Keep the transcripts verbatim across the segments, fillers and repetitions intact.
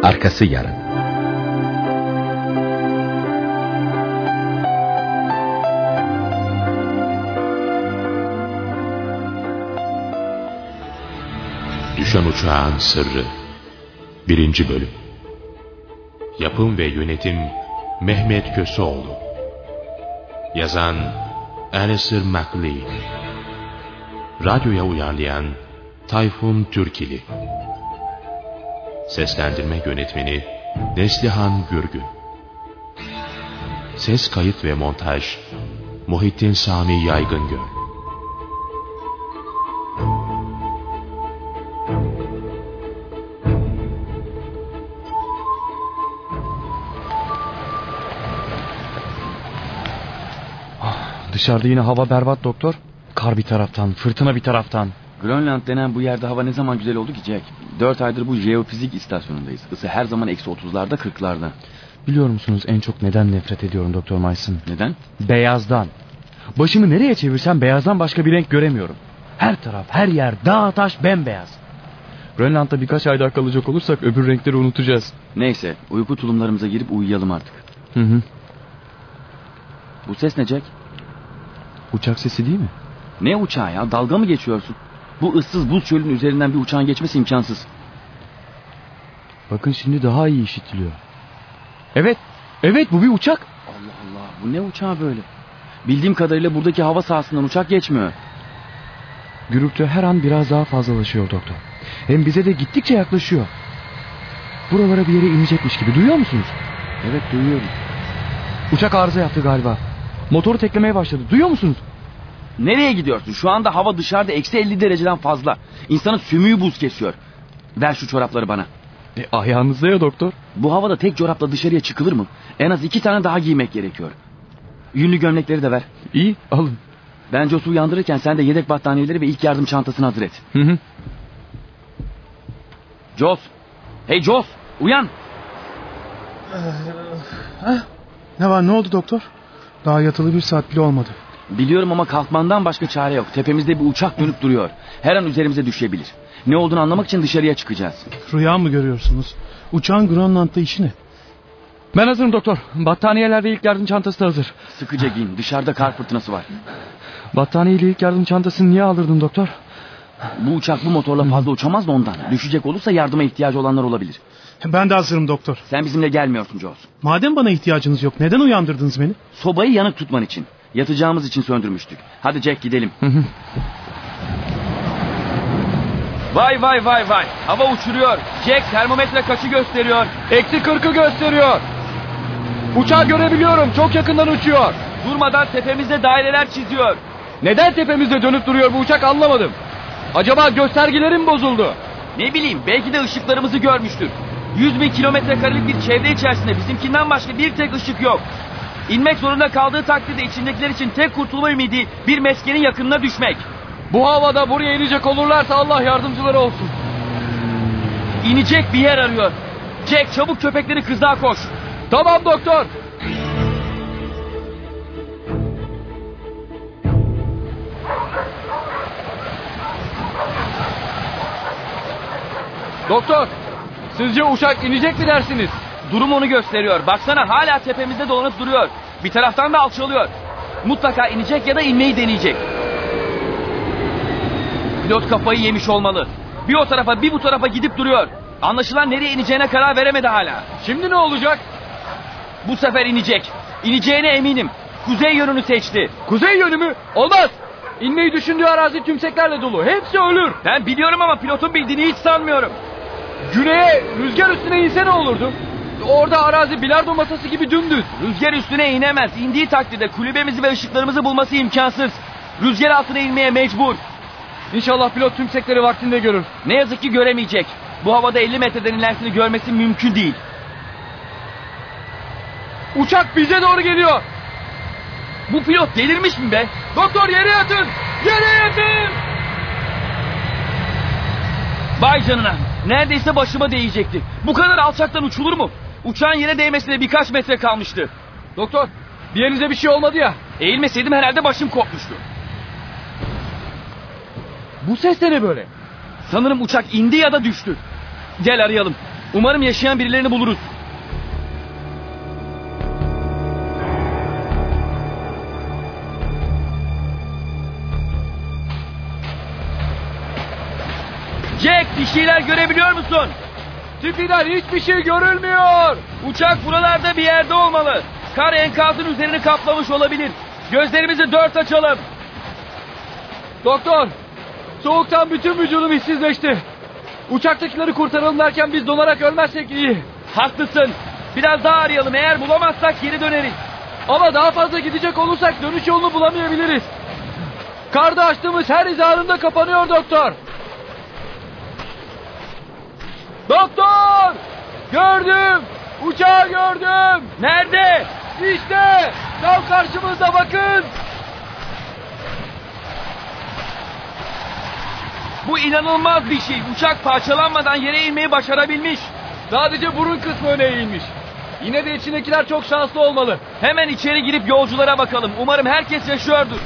Arkası yarın. Düşen Uçağın Sırrı birinci Bölüm. Yapım ve Yönetim Mehmet Köseoğlu. Yazan Alistair MacLean. Radyoya uyarlayan Tayfun Türkili. Seslendirme Yönetmeni Neslihan Gürgün. Ses kayıt ve montaj Muhittin Sami Yaygıngöl. Dışarıda yine hava berbat doktor. Kar bir taraftan, fırtına bir taraftan. Grönland denen bu yerde hava ne zaman güzel oldu ki Jack? Dört aydır bu jeofizik istasyonundayız. Isı her zaman eksi otuzlarda kırklarda. Biliyor musunuz en çok neden nefret ediyorum Doktor Mason? Neden? Beyazdan. Başımı nereye çevirsem beyazdan başka bir renk göremiyorum. Her taraf, her yer, dağ taş bembeyaz. Grönland'da birkaç ay daha kalacak olursak öbür renkleri unutacağız. Neyse, uyku tulumlarımıza girip uyuyalım artık. Hı hı. Bu ses ne Jack? Uçak sesi değil mi? Ne uçağı ya? Dalga mı geçiyorsun? Bu ıssız buz çölün üzerinden bir uçağın geçmesi imkansız. Bakın şimdi daha iyi işitiliyor. Evet, evet bu bir uçak. Allah Allah, bu ne uçağı böyle? Bildiğim kadarıyla buradaki hava sahasından uçak geçmiyor. Gürültü her an biraz daha fazlalaşıyor doktor. Hem bize de gittikçe yaklaşıyor. Buralara bir yere inecekmiş gibi, duyuyor musunuz? Evet, duyuyorum. Uçak arıza yaptı galiba. Motoru teklemeye başladı, duyuyor musunuz? Nereye gidiyorsun? Şu anda hava dışarıda eksi elli dereceden fazla. İnsanın sümüğü buz kesiyor. Ver şu çorapları bana. E, ayağınızda ya doktor. Bu havada tek çorapla dışarıya çıkılır mı? En az iki tane daha giymek gerekiyor. Yünlü gömlekleri de ver. İyi, alın. Ben Jos'u uyandırırken sen de yedek battaniyeleri ve ilk yardım çantasını hazır et. Hı hı. Jos! Hey Jos! Uyan! Ee, ne var, ne oldu doktor? Daha yatılı bir saat bile olmadı. Biliyorum ama kalkmandan başka çare yok. Tepemizde bir uçak dönüp duruyor. Her an üzerimize düşebilir. Ne olduğunu anlamak için dışarıya çıkacağız. Rüya mı görüyorsunuz? Uçağın Grönland'da işi ne? Ben hazırım doktor. Battaniyeler ve ilk yardım çantası da hazır. Sıkıca giyin. Dışarıda kar fırtınası var. Battaniye ile ilk yardım çantasını niye aldırdın doktor? Bu uçak bu motorla fazla uçamaz da ondan. Düşecek olursa yardıma ihtiyacı olanlar olabilir. Ben de hazırım doktor. Sen bizimle gelmiyorsun Jos. Madem bana ihtiyacınız yok, neden uyandırdınız beni? Sobayı yanık tutman için. Yatacağımız için söndürmüştük. Hadi Jack gidelim. Vay vay vay vay. Hava uçuruyor. Jack termometre kaçı gösteriyor? Eksi kırkı gösteriyor. Uçağı görebiliyorum. Çok yakından uçuyor. Durmadan tepemizde daireler çiziyor. Neden tepemizde dönüp duruyor bu uçak anlamadım. Acaba göstergilerim bozuldu? Ne bileyim, belki de ışıklarımızı görmüştür. Yüz bin kilometre karelik bir çevre içerisinde bizimkinden başka bir tek ışık yok. İnmek zorunda kaldığı takdirde içindekiler için tek kurtulma ümidi bir meskenin yakınına düşmek. Bu havada buraya inecek olurlarsa Allah yardımcıları olsun. İnecek bir yer arıyor. Jack çabuk köpekleri kızlığa koş. Tamam doktor. Doktor, sizce uçak inecek mi dersiniz? Durum onu gösteriyor. Baksana hala tepemizde dolanıp duruyor. Bir taraftan da alçalıyor. Mutlaka inecek ya da inmeyi deneyecek. Pilot kafayı yemiş olmalı. Bir o tarafa bir bu tarafa gidip duruyor. Anlaşılan nereye ineceğine karar veremedi hala. Şimdi ne olacak? Bu sefer inecek. İneceğine eminim. Kuzey yönünü seçti. Kuzey yönü mü? Olmaz. İnmeyi düşündüğü arazi tümseklerle dolu. Hepsi ölür. Ben biliyorum ama pilotun bildiğini hiç sanmıyorum. Güneye rüzgar üstüne inse ne olurdu? Orada arazi bilardo masası gibi dümdüz. Rüzgar üstüne inemez. İndiği takdirde kulübemizi ve ışıklarımızı bulması imkansız. Rüzgar altına inmeye mecbur. İnşallah pilot tümsekleri vaktinde görür. Ne yazık ki göremeyecek. Bu havada elli metreden ilerisini görmesi mümkün değil. Uçak bize doğru geliyor. Bu pilot delirmiş mi be? Doktor yere yatın. Yere yatın. Vay canına. Neredeyse başıma değecekti. Bu kadar alçaktan uçulur mu? Uçağın yere değmesine birkaç metre kalmıştı. Doktor, bir yerinize bir şey olmadı ya. Eğilmeseydim herhalde başım kopmuştu. Bu ses de ne böyle? Sanırım uçak indi ya da düştü. Gel arayalım. Umarım yaşayan birilerini buluruz. Jack, bir şeyler görebiliyor musun? Tipi'den hiçbir şey görülmüyor. Uçak buralarda bir yerde olmalı. Kar enkazın üzerini kaplamış olabilir. Gözlerimizi dört açalım. Doktor, soğuktan bütün vücudum hissizleşti. Uçaktakileri kurtaralım derken biz donarak ölmezsek iyi. Haklısın. Biraz daha arayalım. Eğer bulamazsak geri döneriz. Ama daha fazla gidecek olursak dönüş yolunu bulamayabiliriz. Karda açtığımız her izarında kapanıyor doktor. Doktor! Gördüm! Uçağı gördüm! Nerede? İşte! Tam karşımızda bakın! Bu inanılmaz bir şey. Uçak parçalanmadan yere inmeyi başarabilmiş. Sadece burun kısmı öne eğilmiş. Yine de içindekiler çok şanslı olmalı. Hemen içeri girip yolculara bakalım. Umarım herkes yaşıyordur.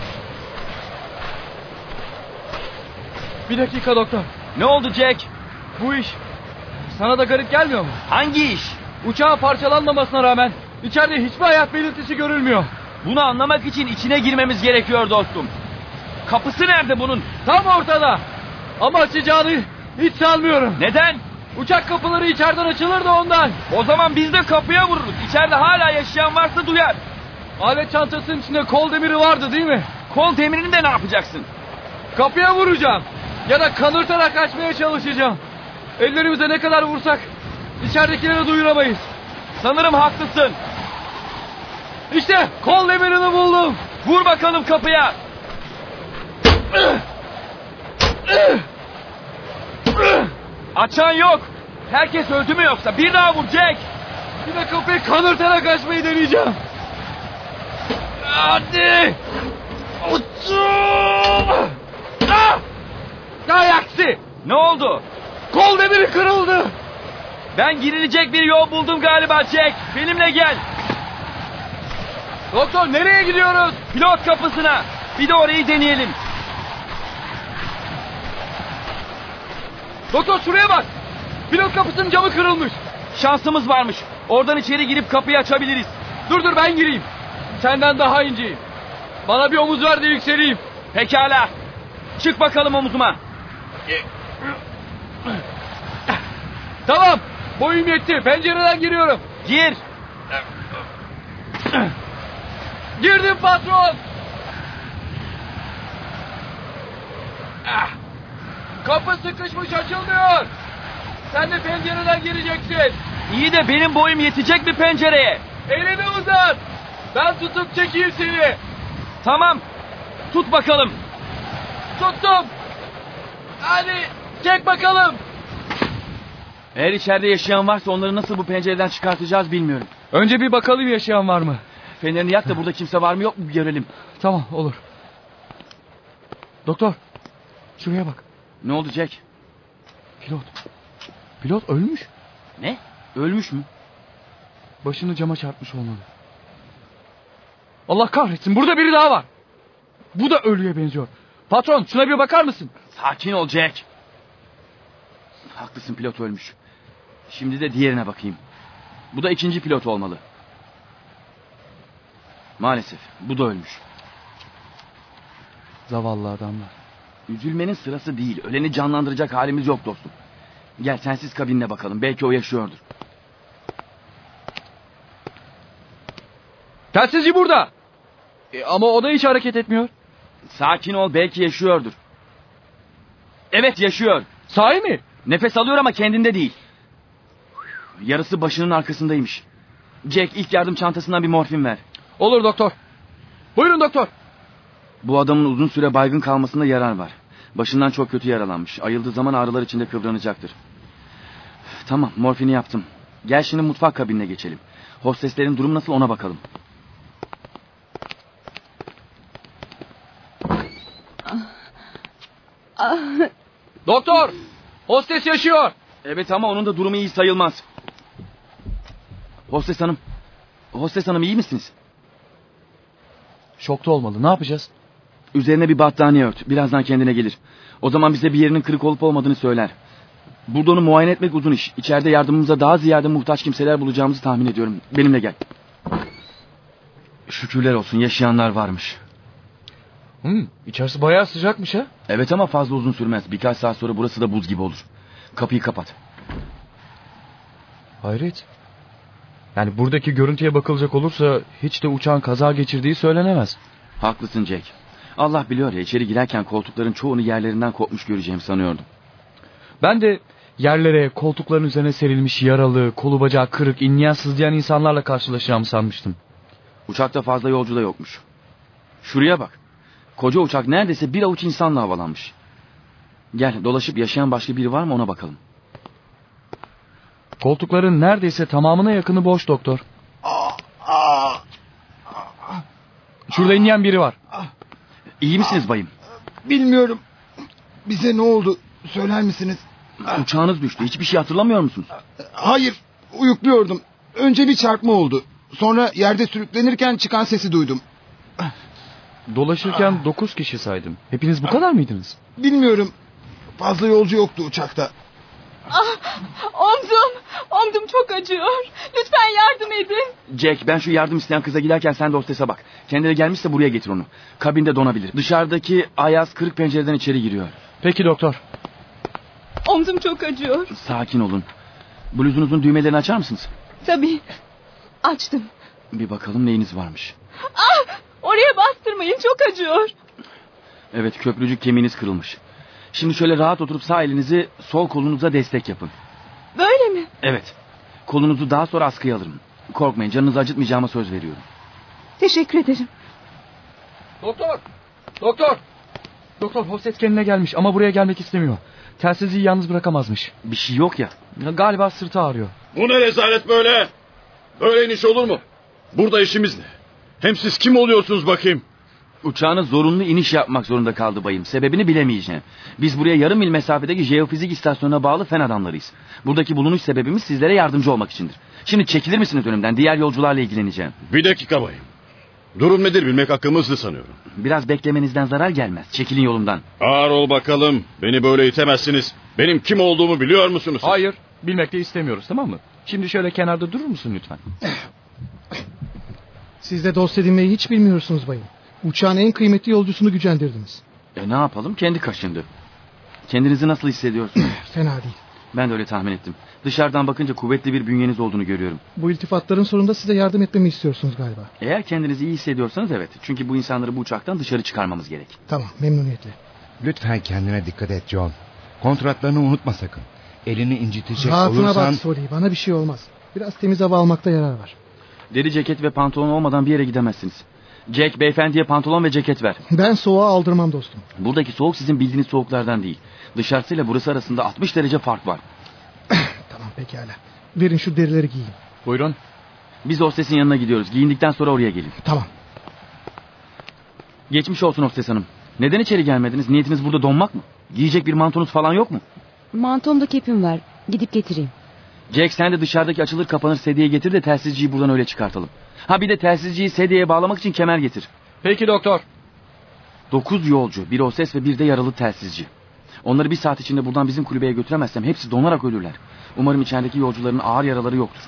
Bir dakika doktor. Ne oldu Jack? Bu iş sana da garip gelmiyor mu? Hangi iş? Uçağın parçalanmamasına rağmen içeride hiçbir hayat belirtisi görülmüyor. Bunu anlamak için içine girmemiz gerekiyor dostum. Kapısı nerede bunun? Tam ortada. Ama açacağını hiç sanmıyorum. Neden? Uçak kapıları içeriden açılır da ondan. O zaman biz de kapıya vururuz. İçeride hala yaşayan varsa duyar. Alet çantasının içinde kol demiri vardı değil mi? Kol demirini de ne yapacaksın? Kapıya vuracağım. Ya da kanırtarak açmaya çalışacağım. Ellerimize ne kadar vursak içeridekilere duyuramayız. Sanırım haklısın. İşte kol demirini buldum. Vur bakalım kapıya. Açan yok. Herkes öldü mü yoksa? Bir daha vur Jack. Bir de kapıyı kanırtarak açmayı deneyeceğim. Hadi. Uçum. Ah! Hay aksi. Ne oldu? Kol demiri kırıldı. Ben girilecek bir yol buldum galiba Jack. Benimle gel. Doktor nereye gidiyoruz? Pilot kapısına. Bir de orayı deneyelim. Doktor şuraya bak. Pilot kapısının camı kırılmış. Şansımız varmış. Oradan içeri girip kapıyı açabiliriz. Dur dur ben gireyim. Senden daha inceyim. Bana bir omuz ver de yükseleyim. Pekala. Çık bakalım omuzuma. Tamam. Boyum yetti. Pencereden giriyorum. Gir. Girdim patron. Kapı sıkışmış açılmıyor. Sen de pencereden gireceksin. İyi de benim boyum yetecek mi pencereye? Elini uzat. Ben tutup çekeyim seni. Tamam. Tut bakalım. Tuttum. Hadi çek bakalım. Eğer içeride yaşayan varsa onları nasıl bu pencereden çıkartacağız bilmiyorum. Önce bir bakalım yaşayan var mı? Fenerini yak da burada kimse var mı yok mu bir görelim. Tamam olur. Doktor şuraya bak. Ne oldu Jack? Pilot. Pilot ölmüş. Ne? Ölmüş mü? Başını cama çarpmış olmalı. Allah kahretsin burada biri daha var. Bu da ölüye benziyor. Patron şuna bir bakar mısın? Sakin ol Jack. Haklısın, pilot ölmüş. Şimdi de diğerine bakayım. Bu da ikinci pilot olmalı. Maalesef bu da ölmüş. Zavallı adamlar. Üzülmenin sırası değil. Öleni canlandıracak halimiz yok dostum. Gel sensiz kabinine bakalım. Belki o yaşıyordur. Telsizci burada. E, ama o da hiç hareket etmiyor. Sakin ol, belki yaşıyordur. Evet, yaşıyor. Sahi mi? Nefes alıyor ama kendinde değil. Yarısı başının arkasındaymış. Jack, ilk yardım çantasından bir morfin ver. Olur doktor. Buyurun doktor. Bu adamın uzun süre baygın kalmasında yarar var. Başından çok kötü yaralanmış. Ayıldığı zaman ağrılar içinde kıvranacaktır. Tamam, morfini yaptım. Gel şimdi mutfak kabinine geçelim. Hosteslerin durumu nasıl ona bakalım. Doktor! Hostes yaşıyor. Evet ama onun da durumu iyi sayılmaz. Hostes hanım. Hostes hanım, iyi misiniz? Şokta olmalı. Ne yapacağız? Üzerine bir battaniye ört. Birazdan kendine gelir. O zaman bize bir yerinin kırık olup olmadığını söyler. Burada onu muayene etmek uzun iş. İçeride yardımımıza daha ziyade muhtaç kimseler bulacağımızı tahmin ediyorum. Benimle gel. Şükürler olsun yaşayanlar varmış. Hmm, içerisi bayağı sıcakmış ha. Evet ama fazla uzun sürmez. Birkaç saat sonra burası da buz gibi olur. Kapıyı kapat. Hayret. Yani buradaki görüntüye bakılacak olursa hiç de uçağın kaza geçirdiği söylenemez. Haklısın Jack. Allah biliyor ya, içeri girerken koltukların çoğunu yerlerinden kopmuş göreceğimi sanıyordum. Ben de yerlere, koltukların üzerine serilmiş yaralı, kolu bacağı kırık, inleyen sızlayan insanlarla karşılaşacağımı sanmıştım. Uçakta fazla yolcu da yokmuş. Şuraya bak. Koca uçak neredeyse bir avuç insanla havalanmış. Gel dolaşıp yaşayan başka biri var mı ona bakalım. Koltukların neredeyse tamamına yakını boş doktor. Şurada inleyen biri var. İyi misiniz bayım? Bilmiyorum. Bize ne oldu? Söyler misiniz? Uçağınız düştü. Hiçbir şey hatırlamıyor musunuz? Hayır. Uyukluyordum. Önce bir çarpma oldu. Sonra yerde sürüklenirken çıkan sesi duydum. Dolaşırken dokuz kişi saydım. Hepiniz bu kadar mıydınız? Bilmiyorum. Fazla yolcu yoktu uçakta. Ah, omzum, omzum çok acıyor. Lütfen yardım edin. Jack, ben şu yardım isteyen kıza giderken sen de hostese bak. Kendine gelmişse buraya getir onu. Kabinde donabilir. Dışarıdaki ayaz kırık pencereden içeri giriyor. Peki doktor. Omzum çok acıyor. Sakin olun. Bluzunuzun düğmelerini açar mısınız? Tabii. Açtım. Bir bakalım neyiniz varmış. Ah, oraya bastırmayın, çok acıyor. Evet, köprücük kemiğiniz kırılmış. Şimdi şöyle rahat oturup sağ elinizi sol kolunuza destek yapın. Böyle mi? Evet. Kolunuzu daha sonra askıya alırım. Korkmayın, canınızı acıtmayacağıma söz veriyorum. Teşekkür ederim. Doktor! Doktor! Doktor, hostes kendine gelmiş ama buraya gelmek istemiyor. Telsizliği yalnız bırakamazmış. Bir şey yok ya. Galiba sırtı ağrıyor. Bu ne rezalet böyle? Böyle iniş olur mu? Burada işimiz ne? Hem siz kim oluyorsunuz bakayım? Uçağınız zorunlu iniş yapmak zorunda kaldı bayım. Sebebini bilemeyeceğim. Biz buraya yarım mil mesafedeki jeofizik istasyonuna bağlı fen adamlarıyız. Buradaki bulunuş sebebimiz sizlere yardımcı olmak içindir. Şimdi çekilir misiniz önümden? Diğer yolcularla ilgileneceğim. Bir dakika bayım. Durum nedir bilmek hakkımızdı sanıyorum. Biraz beklemenizden zarar gelmez. Çekilin yolumdan. Ağır ol bakalım. Beni böyle itemezsiniz. Benim kim olduğumu biliyor musunuz? Hayır, bilmek de istemiyoruz, tamam mı? Şimdi şöyle kenarda durur musun lütfen? Siz de dost edinmeyi hiç bilmiyorsunuz bayım. Uçağın en kıymetli yolcusunu gücendirdiniz. E ne yapalım? Kendi kaşındı. Kendinizi nasıl hissediyorsunuz? Fena değil. Ben de öyle tahmin ettim. Dışarıdan bakınca kuvvetli bir bünyeniz olduğunu görüyorum. Bu iltifatların sonunda size yardım etmemi istiyorsunuz galiba. Eğer kendinizi iyi hissediyorsanız evet. Çünkü bu insanları bu uçaktan dışarı çıkarmamız gerek. Tamam, memnuniyetle. Lütfen kendine dikkat et John. Kontratlarını unutma sakın. Elini incitecek Rahatına olursan... bak Soli, bana bir şey olmaz. Biraz temiz hava almakta yarar var. Deri ceket ve pantolon olmadan bir yere gidemezsiniz. Jack, beyefendiye pantolon ve ceket ver. Ben soğuğa aldırmam dostum. Buradaki soğuk sizin bildiğiniz soğuklardan değil. Dışarısıyla burası arasında altmış derece fark var. Tamam, pekala. Verin şu derileri giyin. Buyurun. Biz hostesin yanına gidiyoruz. Giyindikten sonra oraya gelin. Tamam. Geçmiş olsun hostes hanım. Neden içeri gelmediniz? Niyetiniz burada donmak mı? Giyecek bir mantonuz falan yok mu? Mantomda kepim var. Gidip getireyim. Jack, sen de dışarıdaki açılır kapanır sedyeyi getir de telsizciyi buradan öyle çıkartalım. Ha bir de telsizciyi sedyeye bağlamak için kemer getir. Peki doktor. Dokuz yolcu, bir hostes ve bir de yaralı telsizci. Onları bir saat içinde buradan bizim kulübeye götüremezsem hepsi donarak ölürler. Umarım içerideki yolcuların ağır yaraları yoktur.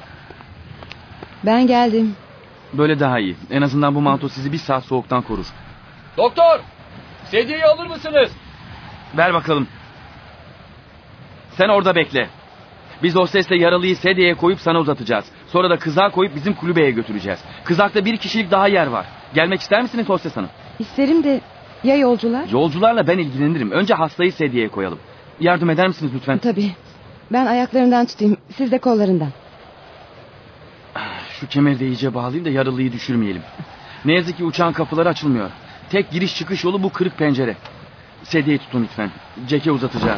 Ben geldim. Böyle daha iyi. En azından bu manto sizi bir saat soğuktan korur. Doktor! Sedyeyi alır mısınız? Ver bakalım. Sen orada bekle. Biz hostesle yaralıyı sedyeye koyup sana uzatacağız. Sonra da kızağa koyup bizim kulübeye götüreceğiz. Kızakta bir kişilik daha yer var. Gelmek ister misiniz hostes hanım? İsterim de ya yolcular? Yolcularla ben ilgilenirim. Önce hastayı sedyeye koyalım. Yardım eder misiniz lütfen? Tabii. Ben ayaklarından tutayım. Siz de kollarından. Şu kemeri de iyice bağlayayım da yaralıyı düşürmeyelim. Ne yazık ki uçağın kapıları açılmıyor. Tek giriş çıkış yolu bu kırık pencere. Sedyeyi tutun lütfen. Jack'e uzatacağız.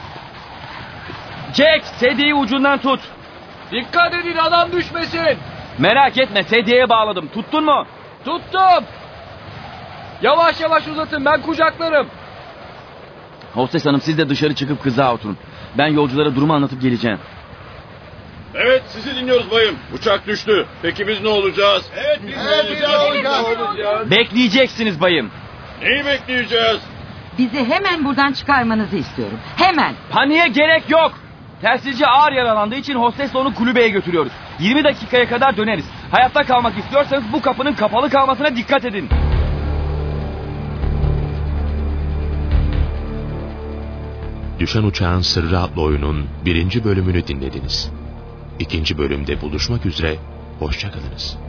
Jack, sedyeyi ucundan tut. Dikkat edin, adam düşmesin. Merak etme, sedyeye bağladım. Tuttun mu? Tuttum. Yavaş yavaş uzatın, ben kucaklarım. Hostes hanım, siz de dışarı çıkıp kızağa oturun. Ben yolculara durumu anlatıp geleceğim. Evet, sizi dinliyoruz bayım. Uçak düştü. Peki biz ne olacağız? Evet, biz Evet, biz ne olacağız? Bekleyeceksiniz bayım. Neyi bekleyeceğiz? Bizi hemen buradan çıkarmanızı istiyorum. Hemen. Paniğe gerek yok. Telsizci ağır yaralandığı için hostesle onu kulübeye götürüyoruz. yirmi dakikaya kadar döneriz. Hayatta kalmak istiyorsanız bu kapının kapalı kalmasına dikkat edin. Düşen Uçağın Sırrı adlı oyunun birinci bölümünü dinlediniz. İkinci bölümde buluşmak üzere, hoşça kalınız.